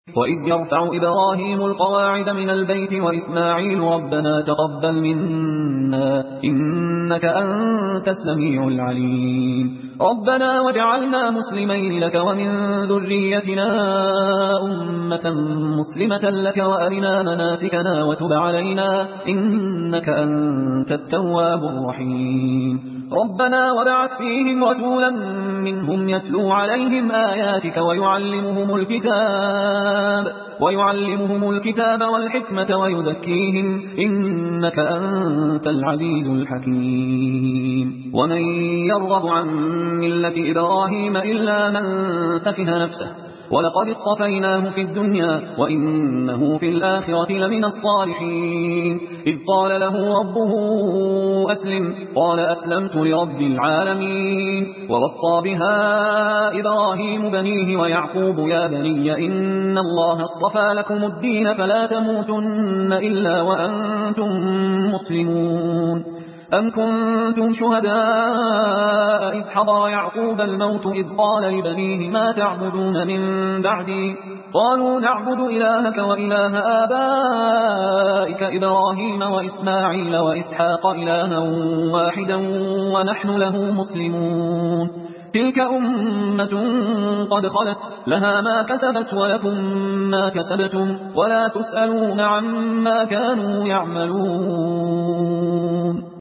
وإذ يرفع إبراهيم القواعد من البيت وإسماعيل ربنا تقبل منا إنك أنت السميع العليم ربنا واجعلنا مسلمين لك ومن ذريتنا أمة مسلمة لك وأرنا مناسكنا وتب علينا إنك أنت التواب الرحيم ربنا وبعث فيهم رسولا منهم يتلو عليهم آياتك ويعلمهم الكتاب والحكمة ويزكيهم إنك أنت العزيز الحكيم ومن يرغب عن ملة إبراهيم إلا من سفه نفسه ولقد اصطفيناه في الدنيا وإنه في الآخرة لمن الصالحين إذ قال له ربه أسلم قال أسلمت لرب العالمين ووصى بها إبراهيم بنيه ويعقوب يا بني إن الله اصطفى لكم الدين فلا تموتن إلا وأنتم مسلمون أم كنتم شهداء إذ حضر يعقوب الموت إذ قال لبنيه ما تعبدون من بعدي قالوا نعبد إلهك وإله آبائك إبراهيم وإسماعيل وإسحاق إلها واحدا ونحن له مسلمون تلك أمة قد خلت لها ما كسبت ولكم ما كسبتم ولا تسألون عما كانوا يعملون